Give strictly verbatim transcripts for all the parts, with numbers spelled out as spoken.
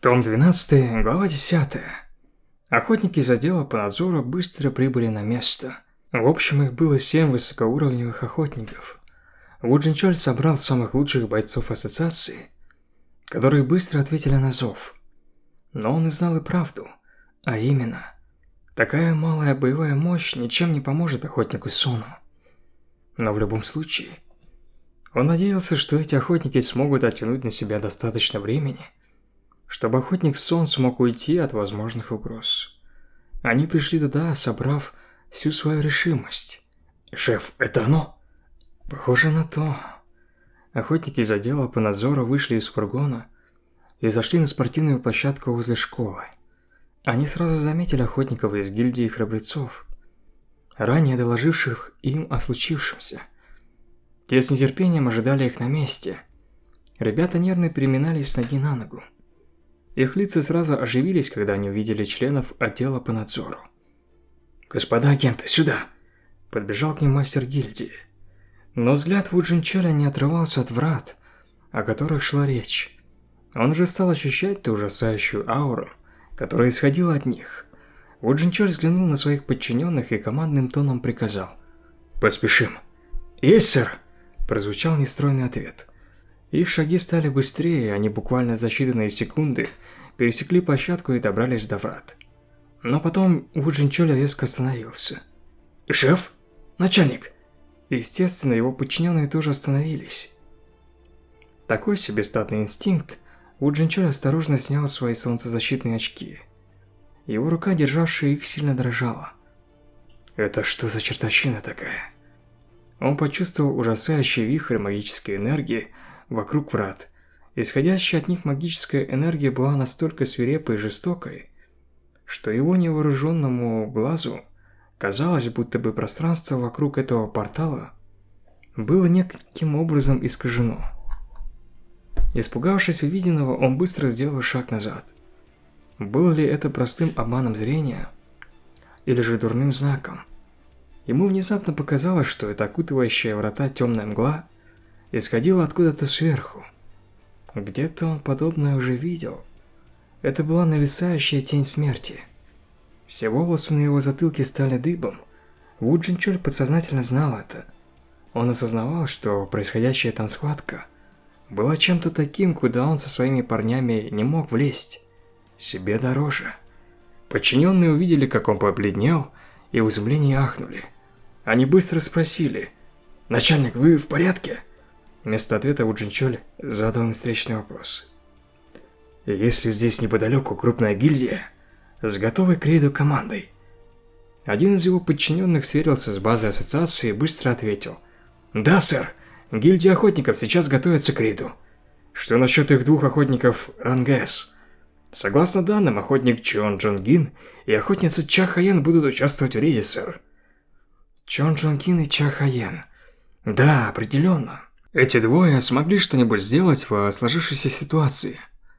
Том двенадцатый, глава десятая. Охотники из отдела по надзору быстро прибыли на место. В общем, их было семь высокоуровневых охотников. Ву Джинчоль собрал самых лучших бойцов ассоциации, которые быстро ответили на зов. Но он и знал и правду, а именно, такая малая боевая мощь ничем не поможет охотнику Сону. Но в любом случае, он надеялся, что эти охотники смогут оттянуть на себя достаточно времени, чтобы охотник Сон смог уйти от возможных угроз. Они пришли туда, собрав всю свою решимость. «Шеф, это оно?» «Похоже на то». Охотники из отдела по надзору вышли из фургона и зашли на спортивную площадку возле школы. Они сразу заметили охотников из гильдии храбрецов, ранее доложивших им о случившемся. Те с нетерпением ожидали их на месте. Ребята нервно переминались с ноги на ногу. Их лица сразу оживились, когда они увидели членов отдела по надзору. «Господа агенты, сюда!» Подбежал к ним мастер гильдии. Но взгляд Ву Джинчоля не отрывался от врат, о которых шла речь. Он же стал ощущать ту ужасающую ауру, которая исходила от них. Ву Джинчоль взглянул на своих подчиненных и командным тоном приказал: «Поспешим». «Есть, сэр!» Прозвучал нестройный ответ. Их шаги стали быстрее, они буквально за считанные секунды пересекли площадку и добрались до врат. Но потом Ву Джинчоль резко остановился. «Шеф? Начальник!» Естественно, его подчиненные тоже остановились. Такой себе статный инстинкт, Ву Джинчоль осторожно снял свои солнцезащитные очки. Его рука, державшая их, сильно дрожала. «Это что за чертовщина такая?» Он почувствовал ужасающий вихрь магической энергии вокруг врат. Исходящая от них магическая энергия была настолько свирепой и жестокой, что его невооруженному глазу казалось, будто бы пространство вокруг этого портала было неким образом искажено. Испугавшись увиденного, он быстро сделал шаг назад. Было ли это простым обманом зрения или же дурным знаком? Ему внезапно показалось, что эта окутывающая врата темная мгла исходила откуда-то сверху. Где-то он подобное уже видел. Это была нависающая тень смерти. Все волосы на его затылке стали дыбом. Ву Джинчоль подсознательно знал это. Он осознавал, что происходящая там схватка была чем-то таким, куда он со своими парнями не мог влезть. Себе дороже. Подчиненные увидели, как он побледнел, и в изумлении ахнули. Они быстро спросили: «Начальник, вы в порядке?» Вместо ответа Ву Джинчоль задал им встречный вопрос. «Если здесь неподалеку крупная гильдия с готовой к рейду командой?» Один из его подчиненных сверился с базой ассоциации и быстро ответил: «Да, сэр, гильдия охотников сейчас готовится к рейду. Что насчет их двух охотников ранга С? Согласно данным, охотник Чон Джон Гин и охотница Ча Хаен будут участвовать в рейде, сэр». Чон Джон Гин и Ча Хаен. Да, определенно. Эти двое смогли что-нибудь сделать в сложившейся ситуации.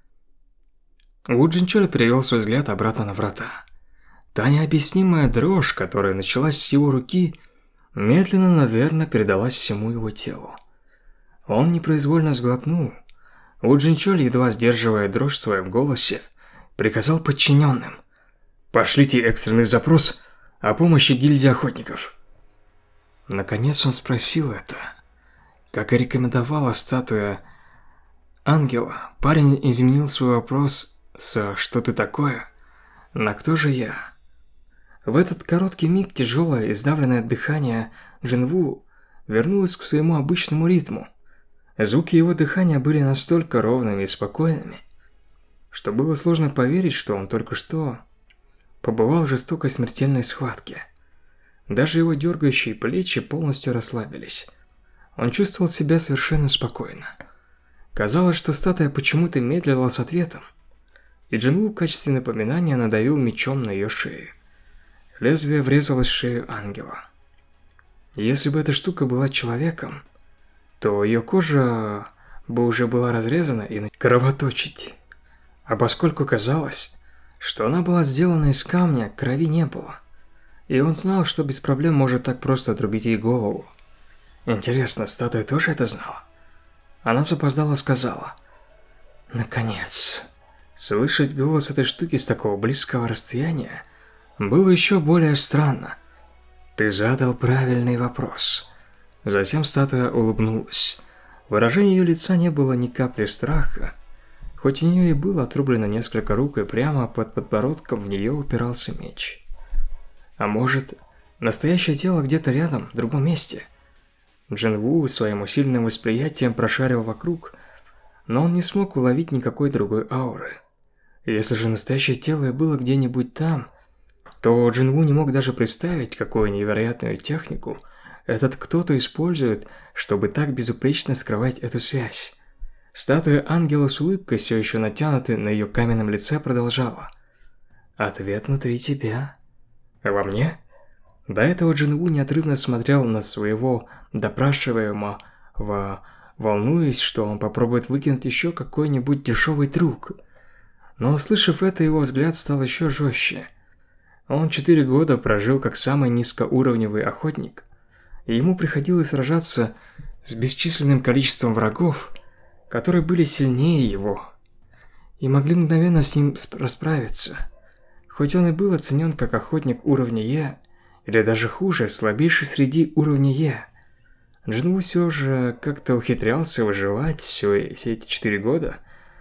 Ву Джинчоль перевел свой взгляд обратно на врата. Та необъяснимая дрожь, которая началась с его руки, медленно, наверное, передалась всему его телу. Он непроизвольно сглотнул. Ву Джинчоль, едва сдерживая дрожь в своем голосе, приказал подчиненным: «Пошлите экстренный запрос о помощи гильдии охотников». Наконец он спросил это. Как и рекомендовала статуя ангела, парень изменил свой вопрос с «что ты такое?» на «кто же я?». В этот короткий миг тяжелое и сдавленное дыхание Джинву вернулось к своему обычному ритму. Звуки его дыхания были настолько ровными и спокойными, что было сложно поверить, что он только что побывал в жестокой смертельной схватке. Даже его дергающие плечи полностью расслабились. Он чувствовал себя совершенно спокойно. Казалось, что статуя почему-то медлила с ответом, и Джинву в качестве напоминания надавил мечом на ее шею. Лезвие врезалось в шею ангела. Если бы эта штука была человеком, то ее кожа бы уже была разрезана и начала кровоточить. А поскольку казалось, что она была сделана из камня, крови не было. И он знал, что без проблем может так просто отрубить ей голову. Интересно, статуя тоже это знала? Она запоздала сказала: «Наконец». Слышать голос этой штуки с такого близкого расстояния было еще более странно. Ты задал правильный вопрос. Затем статуя улыбнулась. Выражение ее лица не было ни капли страха. Хоть у нее и было отрублено несколько рук, и прямо под подбородком в нее упирался меч. А может, настоящее тело где-то рядом, в другом месте? Джин Ву своим усиленным восприятием прошарил вокруг, но он не смог уловить никакой другой ауры. Если же настоящее тело и было где-нибудь там, то Джин Ву не мог даже представить, какую невероятную технику этот кто-то использует, чтобы так безупречно скрывать эту связь. Статуя ангела с улыбкой, все еще натянутой на ее каменном лице, продолжала. «Ответ внутри тебя». «Во мне?» До этого Джин Ву неотрывно смотрел на своего допрашиваемого, волнуясь, что он попробует выкинуть еще какой-нибудь дешевый трюк. Но, услышав это, его взгляд стал еще жестче. Он четыре года прожил как самый низкоуровневый охотник, и ему приходилось сражаться с бесчисленным количеством врагов, которые были сильнее его и могли мгновенно с ним расправиться. Хоть он и был оценен как охотник уровня Е, или даже хуже, слабейший среди уровня Е, Джин Ву все же как-то ухитрялся выживать все, все эти четыре года,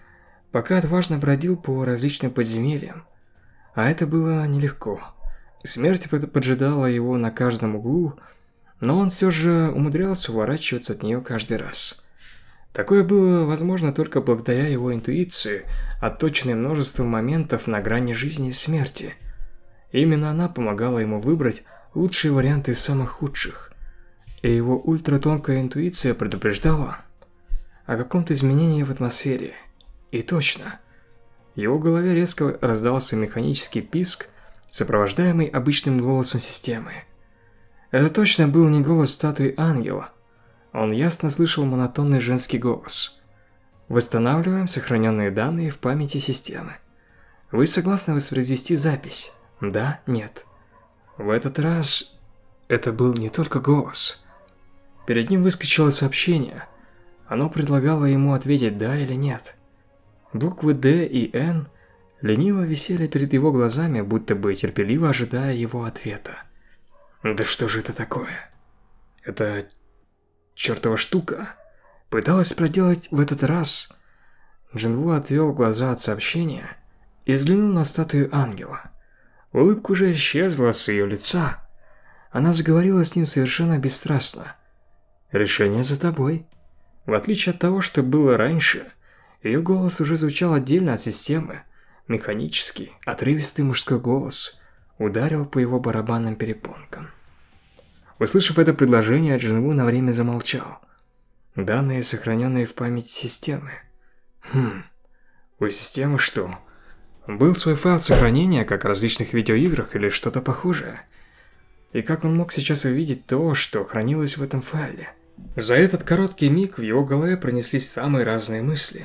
пока отважно бродил по различным подземельям. А это было нелегко. Смерть поджидала его на каждом углу, но он все же умудрялся уворачиваться от нее каждый раз. Такое было возможно только благодаря его интуиции, отточенной множеством моментов на грани жизни и смерти. Именно она помогала ему выбрать лучшие варианты из самых худших. И его ультратонкая интуиция предупреждала о каком-то изменении в атмосфере. И точно. В его голове резко раздался механический писк, сопровождаемый обычным голосом системы. Это точно был не голос статуи ангела. Он ясно слышал монотонный женский голос. Восстанавливаем сохраненные данные в памяти системы. Вы согласны воспроизвести запись? Да? Нет? В этот раз это был не только голос. Перед ним выскочило сообщение. Оно предлагало ему ответить «да» или «нет». Буквы «Д» и «Н» лениво висели перед его глазами, будто бы терпеливо ожидая его ответа. Да что же это такое? Это чертова штука пыталась проделать в этот раз. Джин Ву отвел глаза от сообщения и взглянул на статую ангела. Улыбка уже исчезла с ее лица. Она заговорила с ним совершенно бесстрастно. «Решение за тобой». В отличие от того, что было раньше, ее голос уже звучал отдельно от системы. Механический, отрывистый мужской голос ударил по его барабанным перепонкам. Услышав это предложение, Джин Ву на время замолчал. Данные, сохраненные в памяти системы. Хм, у системы что? Был свой файл сохранения, как в различных видеоиграх или что-то похожее? И как он мог сейчас увидеть то, что хранилось в этом файле? За этот короткий миг в его голове пронеслись самые разные мысли.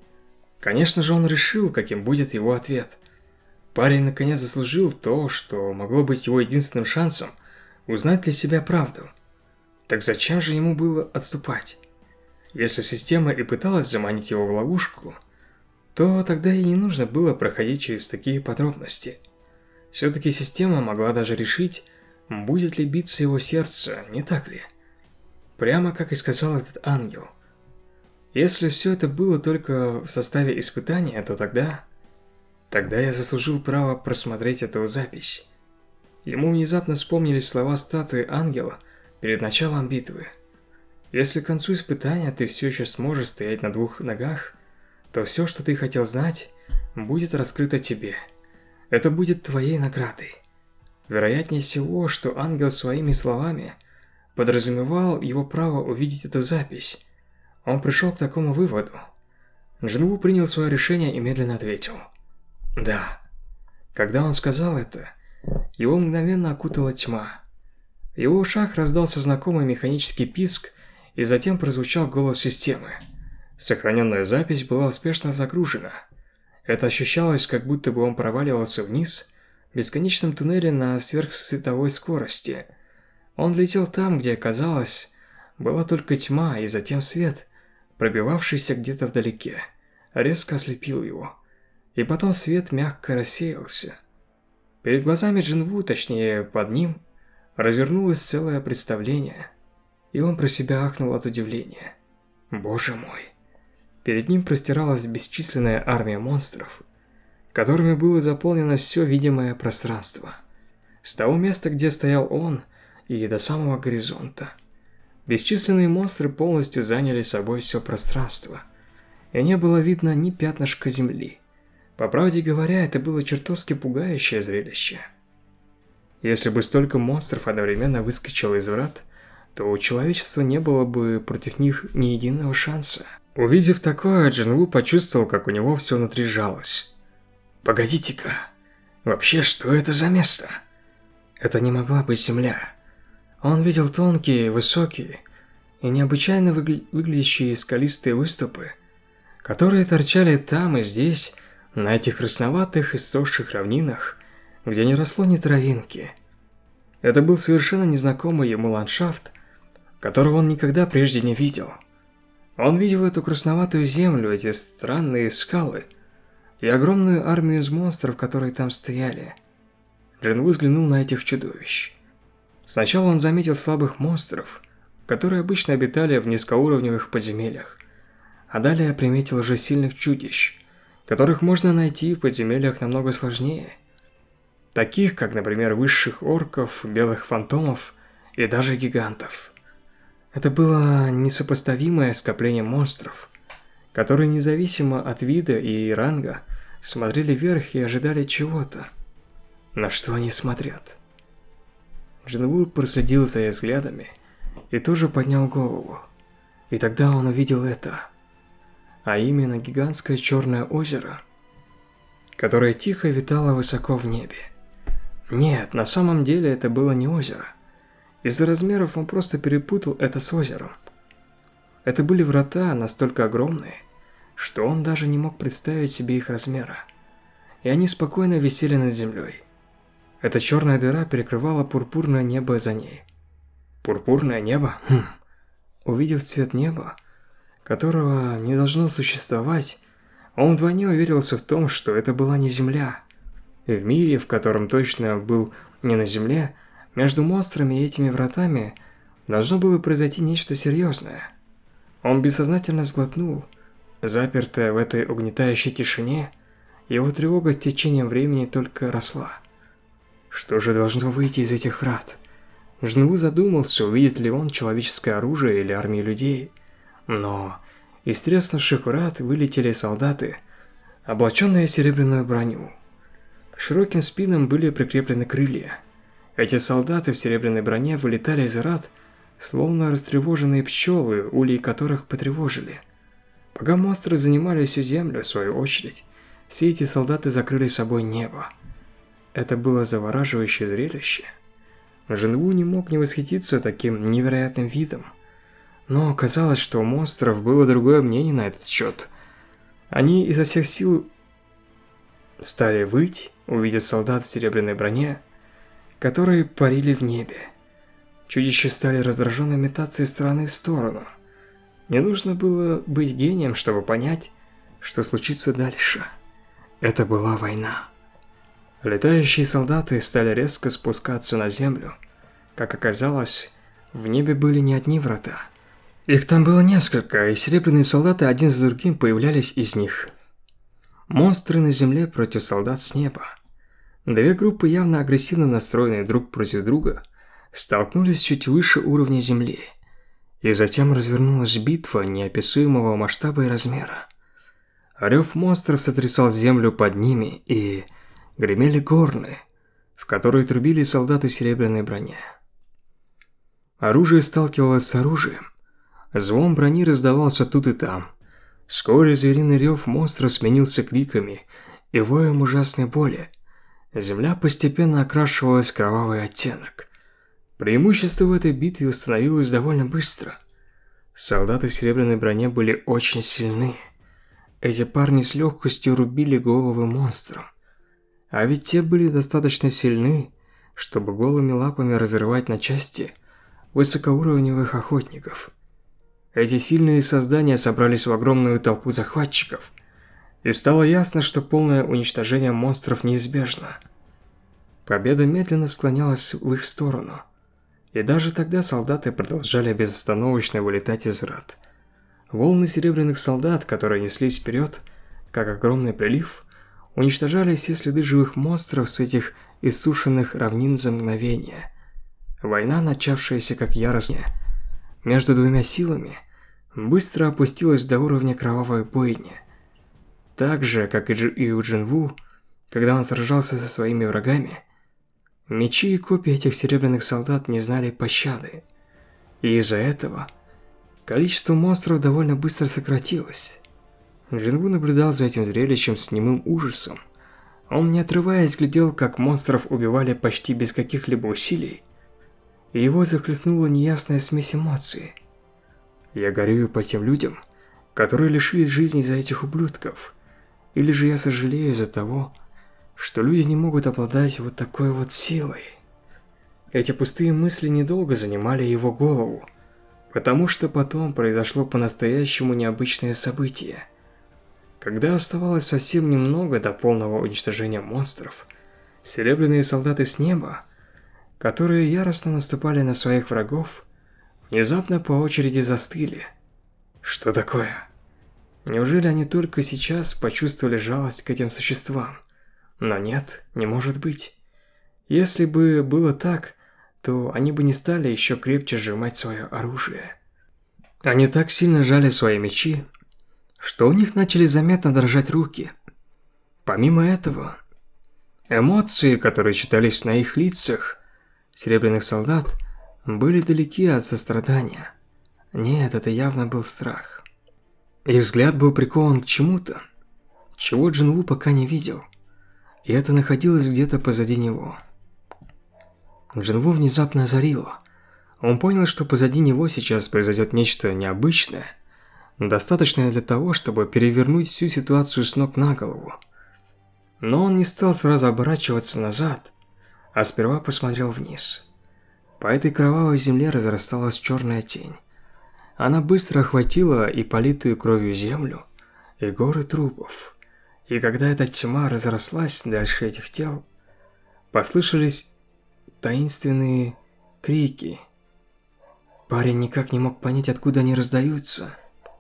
Конечно же, он решил, каким будет его ответ. Парень наконец заслужил то, что могло быть его единственным шансом узнать для себя правду. Так зачем же ему было отступать? Если система и пыталась заманить его в ловушку, то тогда и не нужно было проходить через такие подробности. Все-таки система могла даже решить, будет ли биться его сердце, не так ли? Прямо как и сказал этот ангел. Если все это было только в составе испытания, то тогда... Тогда я заслужил право просмотреть эту запись. Ему внезапно вспомнились слова статуи ангела перед началом битвы. Если к концу испытания ты все еще сможешь стоять на двух ногах, то все, что ты хотел знать, будет раскрыто тебе. Это будет твоей наградой. Вероятнее всего, что ангел своими словами подразумевал его право увидеть эту запись. Он пришел к такому выводу. Джин Ву принял свое решение и медленно ответил. Да. Когда он сказал это, его мгновенно окутала тьма. В его ушах раздался знакомый механический писк, и затем прозвучал голос системы. Сохраненная запись была успешно загружена. Это ощущалось, как будто бы он проваливался вниз в бесконечном туннеле на сверхсветовой скорости. Он летел там, где, казалось, была только тьма, и затем свет, пробивавшийся где-то вдалеке, резко ослепил его. и потом свет мягко рассеялся. Перед глазами Джинву, точнее под ним, развернулось целое представление, и он про себя ахнул от удивления. Боже мой! Перед ним простиралась бесчисленная армия монстров, которыми было заполнено все видимое пространство. С того места, где стоял он, и до самого горизонта. Бесчисленные монстры полностью заняли собой все пространство, и не было видно ни пятнышка земли. По правде говоря, это было чертовски пугающее зрелище. Если бы столько монстров одновременно выскочило из врат, то у человечества не было бы против них ни единого шанса. Увидев такое, Джинву почувствовал, как у него все внутри сжалось. Погодите-ка, вообще что это за место? Это не могла быть земля. Он видел тонкие, высокие и необычайно выгля выглядящие скалистые выступы, которые торчали там и здесь, на этих красноватых и иссохших равнинах, где не росло ни травинки. Это был совершенно незнакомый ему ландшафт, которого он никогда прежде не видел. Он видел эту красноватую землю, эти странные скалы и огромную армию из монстров, которые там стояли. Джинву взглянул на этих чудовищ. Сначала он заметил слабых монстров, которые обычно обитали в низкоуровневых подземельях, а далее приметил уже сильных чудищ, которых можно найти в подземельях намного сложнее. Таких, как, например, высших орков, белых фантомов и даже гигантов. Это было несопоставимое скопление монстров, которые независимо от вида и ранга смотрели вверх и ожидали чего-то. На что они смотрят? Джинву проследил за их взглядами и тоже поднял голову. И тогда он увидел это. А именно гигантское черное озеро, которое тихо витало высоко в небе. Нет, на самом деле это было не озеро. Из-за размеров он просто перепутал это с озером. Это были врата настолько огромные, что он даже не мог представить себе их размера. И они спокойно висели над землей. Эта черная дыра перекрывала пурпурное небо за ней. Пурпурное небо? Хм. Увидев цвет неба, которого не должно существовать, он вдвойне уверился в том, что это была не земля. В мире, в котором точно был не на земле, между монстрами и этими вратами должно было произойти нечто серьезное. Он бессознательно сглотнул. Запертая в этой угнетающей тишине, его тревога с течением времени только росла. Что же должно выйти из этих врат? Джинву задумался, увидит ли он человеческое оружие или армию людей. Но из треснувших врат вылетели солдаты, облаченные в серебряную броню. К широким спинам были прикреплены крылья. Эти солдаты в серебряной броне вылетали из врат, словно растревоженные пчелы, ульи которых потревожили. Пока монстры занимали всю землю, в свою очередь, все эти солдаты закрыли собой небо. Это было завораживающее зрелище. Джинву не мог не восхититься таким невероятным видом. Но оказалось, что у монстров было другое мнение на этот счет. Они изо всех сил стали выть, увидев солдат в серебряной броне, которые парили в небе. Чудища стали раздраженно метаться из стороны в сторону. Не нужно было быть гением, чтобы понять, что случится дальше. Это была война. Летающие солдаты стали резко спускаться на землю. Как оказалось, в небе были не одни врата. Их там было несколько, и серебряные солдаты один за другим появлялись из них. Монстры на земле против солдат с неба. Две группы, явно агрессивно настроенные друг против друга, столкнулись чуть выше уровня земли. И затем развернулась битва неописуемого масштаба и размера. Рев монстров сотрясал землю под ними, и гремели горны, в которые трубили солдаты в серебряной броне. Оружие сталкивалось с оружием. Звон брони раздавался тут и там. Вскоре звериный рев монстра сменился криками и воем ужасной боли. Земля постепенно окрашивалась в кровавый оттенок. Преимущество в этой битве установилось довольно быстро. Солдаты в серебряной броне были очень сильны. Эти парни с легкостью рубили головы монстрам. А ведь те были достаточно сильны, чтобы голыми лапами разрывать на части высокоуровневых охотников. Эти сильные создания собрались в огромную толпу захватчиков. И стало ясно, что полное уничтожение монстров неизбежно. Победа медленно склонялась в их сторону. И даже тогда солдаты продолжали безостановочно вылетать из врат. Волны серебряных солдат, которые неслись вперед, как огромный прилив, уничтожали все следы живых монстров с этих иссушенных равнин за мгновение. Война, начавшаяся как яростная между двумя силами, быстро опустилась до уровня кровавой бойни. Так же, как и, Дж... и у Джинву, когда он сражался со своими врагами, мечи и копья этих серебряных солдат не знали пощады. И из-за этого количество монстров довольно быстро сократилось. Джинву наблюдал за этим зрелищем с немым ужасом. Он, не отрываясь, глядел, как монстров убивали почти без каких-либо усилий, и его захлестнула неясная смесь эмоций. Я горюю по тем людям, которые лишились жизни из-за этих ублюдков, или же я сожалею из-за того, что люди не могут обладать вот такой вот силой. Эти пустые мысли недолго занимали его голову, потому что потом произошло по-настоящему необычное событие. Когда оставалось совсем немного до полного уничтожения монстров, серебряные солдаты с неба, которые яростно наступали на своих врагов, внезапно по очереди застыли. Что такое? Неужели они только сейчас почувствовали жалость к этим существам? Но нет, не может быть. Если бы было так, то они бы не стали еще крепче сжимать свое оружие. Они так сильно жали свои мечи, что у них начали заметно дрожать руки. Помимо этого, эмоции, которые читались на их лицах серебряных солдат, были далеки от сострадания. Нет, это явно был страх. Их взгляд был прикован к чему-то, чего Джинву пока не видел, и это находилось где-то позади него. Джинву внезапно озарило. Он понял, что позади него сейчас произойдет нечто необычное, достаточное для того, чтобы перевернуть всю ситуацию с ног на голову. Но он не стал сразу оборачиваться назад, а сперва посмотрел вниз. По этой кровавой земле разрасталась черная тень. Она быстро охватила и политую кровью землю, и горы трупов. И когда эта тьма разрослась дальше этих тел, послышались таинственные крики. Парень никак не мог понять, откуда они раздаются.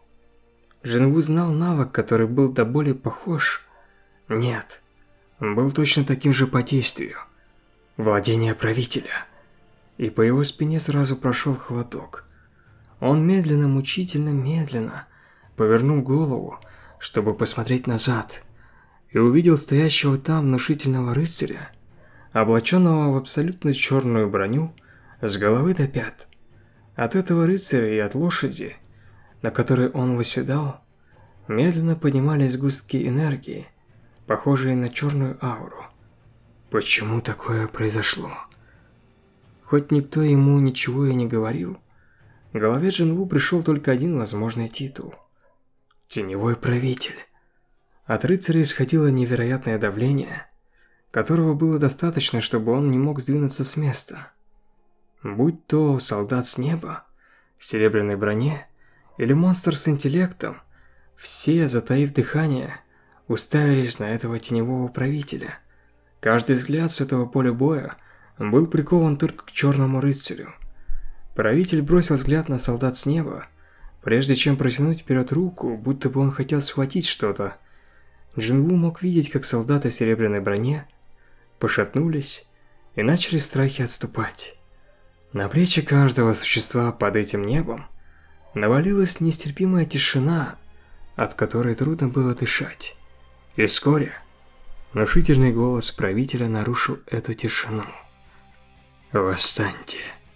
Джинву знал навык, который был до боли похож. Нет, он был точно таким же по действию. Владение правителя. И по его спине сразу прошел холодок. Он медленно, мучительно, медленно повернул голову, чтобы посмотреть назад, и увидел стоящего там внушительного рыцаря, облаченного в абсолютно черную броню с головы до пят. От этого рыцаря и от лошади, на которой он восседал, медленно поднимались сгустки энергии, похожие на черную ауру. Почему такое произошло? Хоть никто ему ничего и не говорил, в голове Джинву пришел только один возможный титул – Теневой правитель. От рыцаря исходило невероятное давление, которого было достаточно, чтобы он не мог сдвинуться с места. Будь то солдат с неба, в серебряной броне или монстр с интеллектом, все, затаив дыхание, уставились на этого теневого правителя. Каждый взгляд с этого поля боя был прикован только к черному рыцарю. Правитель бросил взгляд на солдат с неба, прежде чем протянуть вперед руку, будто бы он хотел схватить что-то. Джинву мог видеть, как солдаты в серебряной броне пошатнулись и начали страхи отступать. На плечи каждого существа под этим небом навалилась нестерпимая тишина, от которой трудно было дышать. И вскоре внушительный голос правителя нарушил эту тишину. «Восстаньте!»